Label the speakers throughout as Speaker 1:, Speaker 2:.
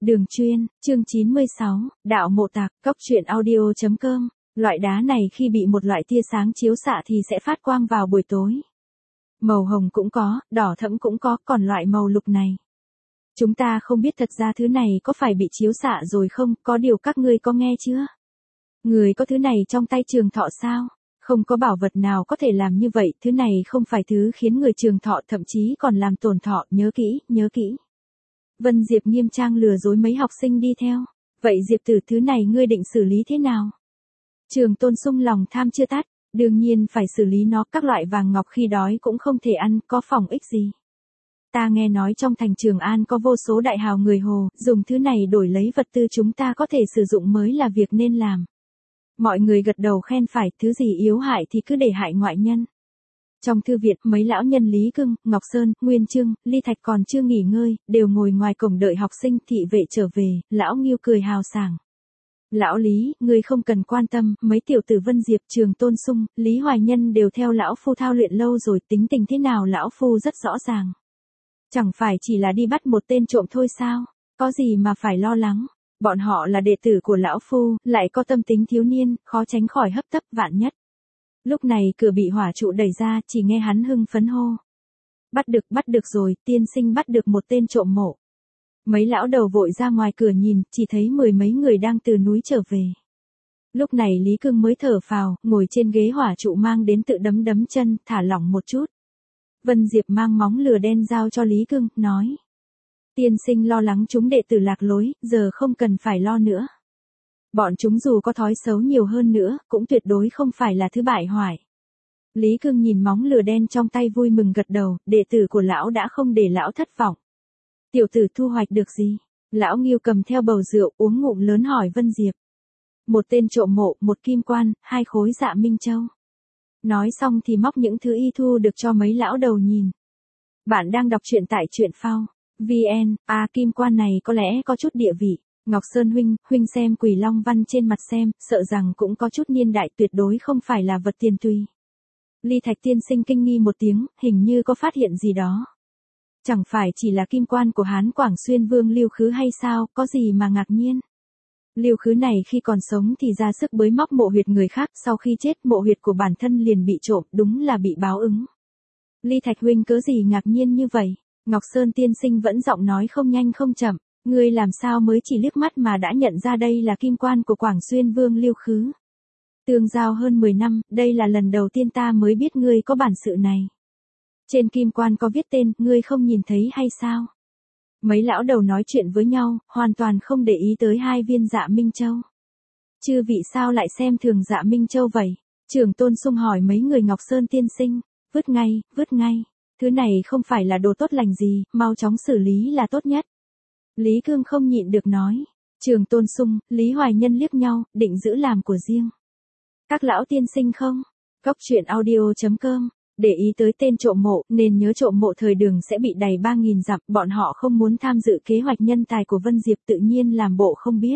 Speaker 1: Đường Chuyên, chương 96, Đạo Mộ Tạc, Cốc truyện audio.com. Loại đá này khi bị một loại tia sáng chiếu xạ thì sẽ phát quang vào buổi tối. Màu hồng cũng có, đỏ thẫm cũng có, còn loại màu lục này. Chúng ta không biết thật ra thứ này có phải bị chiếu xạ rồi không, có điều các ngươi có nghe chưa? Người có thứ này trong tay trường thọ sao? Không có bảo vật nào có thể làm như vậy, thứ này không phải thứ khiến người trường thọ, thậm chí còn làm tổn thọ, nhớ kỹ, nhớ kỹ. Vân Diệp nghiêm trang lừa dối mấy học sinh đi theo. Vậy Diệp Tử, thứ này ngươi định xử lý thế nào? Trường Tôn Sung lòng tham chưa tắt, đương nhiên phải xử lý nó, các loại vàng ngọc khi đói cũng không thể ăn, có phòng ích gì. Ta nghe nói trong thành Trường An có vô số đại hào người Hồ, dùng thứ này đổi lấy vật tư chúng ta có thể sử dụng mới là việc nên làm. Mọi người gật đầu khen phải, thứ gì yếu hại thì cứ để hại ngoại nhân. Trong thư viện, mấy lão nhân Lý Cưng, Ngọc Sơn, Nguyên Trương, Ly Thạch còn chưa nghỉ ngơi, đều ngồi ngoài cổng đợi học sinh thị vệ trở về, lão Nghiêu cười hào sảng. Lão Lý, ngươi không cần quan tâm, mấy tiểu tử Vân Diệp, Trường Tôn Sung, Lý Hoài Nhân đều theo lão phu thao luyện lâu rồi, tính tình thế nào lão phu rất rõ ràng. Chẳng phải chỉ là đi bắt một tên trộm thôi sao, có gì mà phải lo lắng. Bọn họ là đệ tử của lão phu, lại có tâm tính thiếu niên, khó tránh khỏi hấp tấp vạn nhất. Lúc này cửa bị hỏa trụ đẩy ra, chỉ nghe hắn hưng phấn hô. Bắt được rồi, tiên sinh bắt được một tên trộm mộ. Mấy lão đầu vội ra ngoài cửa nhìn, chỉ thấy mười mấy người đang từ núi trở về. Lúc này Lý Cưng mới thở phào, ngồi trên ghế hỏa trụ mang đến tự đấm đấm chân, thả lỏng một chút. Vân Diệp mang móng lừa đen giao cho Lý Cưng, nói. Tiên sinh lo lắng chúng đệ tử lạc lối, giờ không cần phải lo nữa. Bọn chúng dù có thói xấu nhiều hơn nữa, cũng tuyệt đối không phải là thứ bại hoại. Lý Cưng nhìn móng lừa đen trong tay vui mừng gật đầu, đệ tử của lão đã không để lão thất vọng. Tiểu tử thu hoạch được gì? Lão Nghiêu cầm theo bầu rượu uống ngụm lớn hỏi Vân Diệp. Một tên trộm mộ, một kim quan, 2 khối dạ minh châu. Nói xong thì móc những thứ y thu được cho mấy lão đầu nhìn. Bạn đang đọc truyện tại truyện phao. VN, kim quan này có lẽ có chút địa vị. Ngọc Sơn huynh xem Quỷ Long Văn trên mặt xem, sợ rằng cũng có chút niên đại, tuyệt đối không phải là vật tiền tùy. Ly Thạch tiên sinh kinh nghi một tiếng, hình như có phát hiện gì đó. Chẳng phải chỉ là kim quan của Hán Quảng Xuyên Vương Lưu Khứ hay sao, có gì mà ngạc nhiên. Lưu Khứ này khi còn sống thì ra sức bới móc mộ huyệt người khác, sau khi chết mộ huyệt của bản thân liền bị trộm, đúng là bị báo ứng. Ly Thạch huynh cớ gì ngạc nhiên như vậy? Ngọc Sơn tiên sinh vẫn giọng nói không nhanh không chậm, ngươi làm sao mới chỉ liếc mắt mà đã nhận ra đây là kim quan của Quảng Xuyên Vương Lưu Khứ. Tương giao hơn 10 năm, đây là lần đầu tiên ta mới biết ngươi có bản sự này. Trên kim quan có viết tên, ngươi không nhìn thấy hay sao? Mấy lão đầu nói chuyện với nhau, hoàn toàn không để ý tới 2 viên dạ minh châu. Chư vị sao lại xem thường dạ minh châu vậy? Trường Tôn Sung hỏi mấy người Ngọc Sơn tiên sinh, vứt ngay. Thứ này không phải là đồ tốt lành gì, mau chóng xử lý là tốt nhất. Lý Cương không nhịn được nói. Trường Tôn Sung, Lý Hoài Nhân liếc nhau, định giữ làm của riêng. Các lão tiên sinh không? Cốc truyện audio.com. Để ý tới tên trộm mộ, nên nhớ trộm mộ thời Đường sẽ bị đày 3.000 dặm, bọn họ không muốn tham dự kế hoạch nhân tài của Vân Diệp, tự nhiên làm bộ không biết.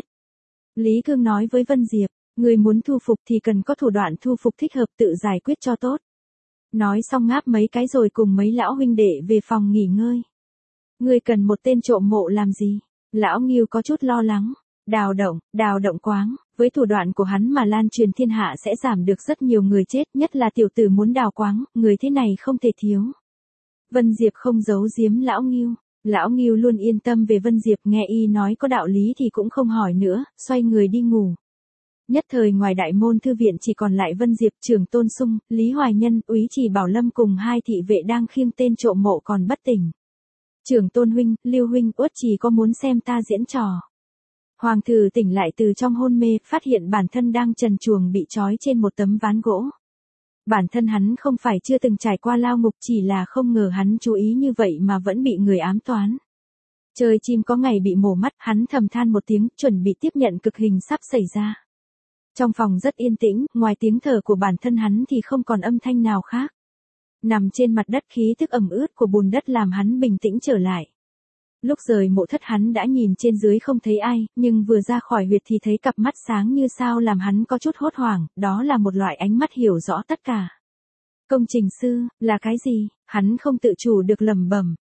Speaker 1: Lý Cương nói với Vân Diệp, người muốn thu phục thì cần có thủ đoạn thu phục thích hợp, tự giải quyết cho tốt. Nói xong ngáp mấy cái rồi cùng mấy lão huynh đệ về phòng nghỉ ngơi. Ngươi cần một tên trộm mộ làm gì? Lão Nghiêu có chút lo lắng. Đào động quáng, với thủ đoạn của hắn mà lan truyền thiên hạ sẽ giảm được rất nhiều người chết, nhất là tiểu tử muốn đào quáng, người thế này không thể thiếu. Vân Diệp không giấu giếm Lão Nghiêu. Lão Nghiêu luôn yên tâm về Vân Diệp, nghe y nói có đạo lý thì cũng không hỏi nữa, xoay người đi ngủ. Nhất thời ngoài đại môn thư viện chỉ còn lại Vân Diệp, Trường Tôn Sung, Lý Hoài Nhân, Úy Chỉ Bảo Lâm cùng 2 thị vệ đang khiêng tên trộm mộ còn bất tỉnh. Trường Tôn huynh, Lưu huynh, Uất Trì có muốn xem ta diễn trò? Hoàng thử tỉnh lại từ trong hôn mê, phát hiện bản thân đang trần truồng bị trói trên một tấm ván gỗ. Bản thân hắn không phải chưa từng trải qua lao ngục, chỉ là không ngờ hắn chú ý như vậy mà vẫn bị người ám toán. Trời chim có ngày bị mổ mắt, hắn thầm than một tiếng, chuẩn bị tiếp nhận cực hình sắp xảy ra. Trong phòng rất yên tĩnh, ngoài tiếng thở của bản thân hắn thì không còn âm thanh nào khác. Nằm trên mặt đất, khí tức ẩm ướt của bùn đất làm hắn bình tĩnh trở lại. Lúc rời mộ thất hắn đã nhìn trên dưới không thấy ai, nhưng vừa ra khỏi huyệt thì thấy cặp mắt sáng như sao làm hắn có chút hốt hoảng, đó là một loại ánh mắt hiểu rõ tất cả. Công trình sư, là cái gì? Hắn không tự chủ được lẩm bẩm.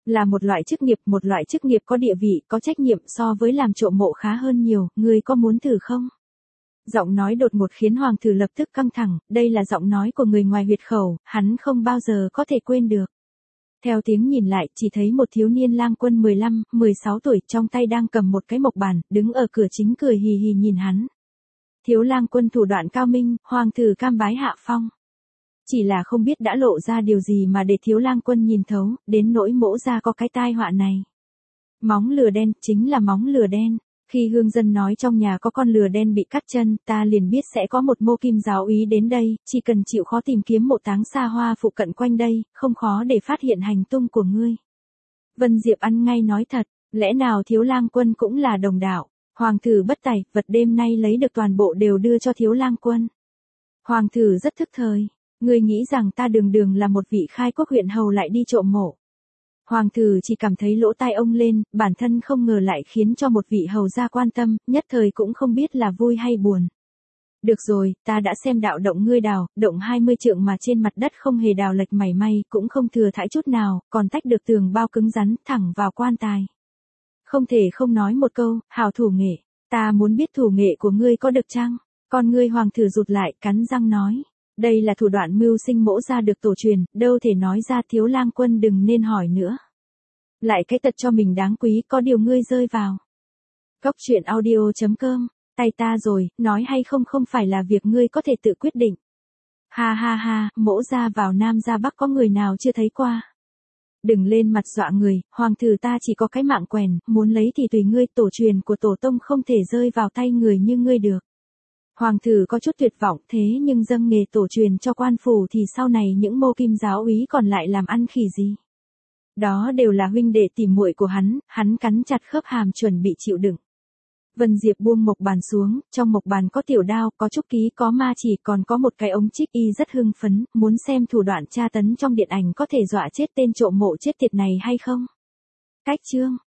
Speaker 1: Là một loại chức nghiệp có địa vị, có trách nhiệm so với làm trộm mộ khá hơn nhiều, ngươi có muốn thử không? Giọng nói đột ngột khiến hoàng tử lập tức căng thẳng, đây là giọng nói của người ngoài huyệt khẩu, hắn không bao giờ có thể quên được. Theo tiếng nhìn lại, chỉ thấy một thiếu niên lang quân 15, 16 tuổi trong tay đang cầm một cái mộc bàn, đứng ở cửa chính cười hì hì nhìn hắn. Thiếu lang quân thủ đoạn cao minh, hoàng tử cam bái hạ phong. Chỉ là không biết đã lộ ra điều gì mà để thiếu lang quân nhìn thấu, đến nỗi mỗ ra có cái tai họa này. Móng lừa đen, chính là móng lừa đen. Khi hương dân nói trong nhà có con lừa đen bị cắt chân, ta liền biết sẽ có một mô kim giáo úy đến đây, chỉ cần chịu khó tìm kiếm mộ táng xa hoa phụ cận quanh đây, không khó để phát hiện hành tung của ngươi. Vân Diệp ăn ngay nói thật, lẽ nào thiếu lang quân cũng là đồng đạo. Hoàng tử bất tài, vật đêm nay lấy được toàn bộ đều đưa cho thiếu lang quân. Hoàng tử rất thức thời, ngươi nghĩ rằng ta đường là một vị khai quốc huyện hầu lại đi trộm mộ. Hoàng tử chỉ cảm thấy lỗ tai ông lên, bản thân không ngờ lại khiến cho một vị hầu gia quan tâm, nhất thời cũng không biết là vui hay buồn. Được rồi, ta đã xem đạo động ngươi đào, động 20 trượng mà trên mặt đất không hề đào lệch mảy may, cũng không thừa thãi chút nào, còn tách được tường bao cứng rắn, thẳng vào quan tài. Không thể không nói một câu, hảo thủ nghệ, ta muốn biết thủ nghệ của ngươi có được chăng? Con ngươi hoàng tử rụt lại, cắn răng nói. Đây là thủ đoạn mưu sinh mỗ ra được tổ truyền, đâu thể nói ra thiếu lang quân đừng nên hỏi nữa. Lại cái tật cho mình đáng quý, có điều ngươi rơi vào. Cốc truyện audio.com, tay ta rồi, nói hay không không phải là việc ngươi có thể tự quyết định. Ha ha ha, mỗ ra vào Nam ra Bắc có người nào chưa thấy qua. Đừng lên mặt dọa người, hoàng tử ta chỉ có cái mạng quèn, muốn lấy thì tùy ngươi, tổ truyền của tổ tông không thể rơi vào tay người như ngươi được. Hoàng tử có chút tuyệt vọng, thế nhưng dâng nghề tổ truyền cho quan phủ thì sau này những mô kim giáo úy còn lại làm ăn khỉ gì. Đó đều là huynh đệ tỉ muội của hắn cắn chặt khớp hàm chuẩn bị chịu đựng. Vân Diệp buông mộc bàn xuống, trong mộc bàn có tiểu đao, có trúc ký, có ma chỉ, còn có một cái ống trích, y rất hưng phấn, muốn xem thủ đoạn tra tấn trong điện ảnh có thể dọa chết tên trộm mộ chết tiệt này hay không. Cách chương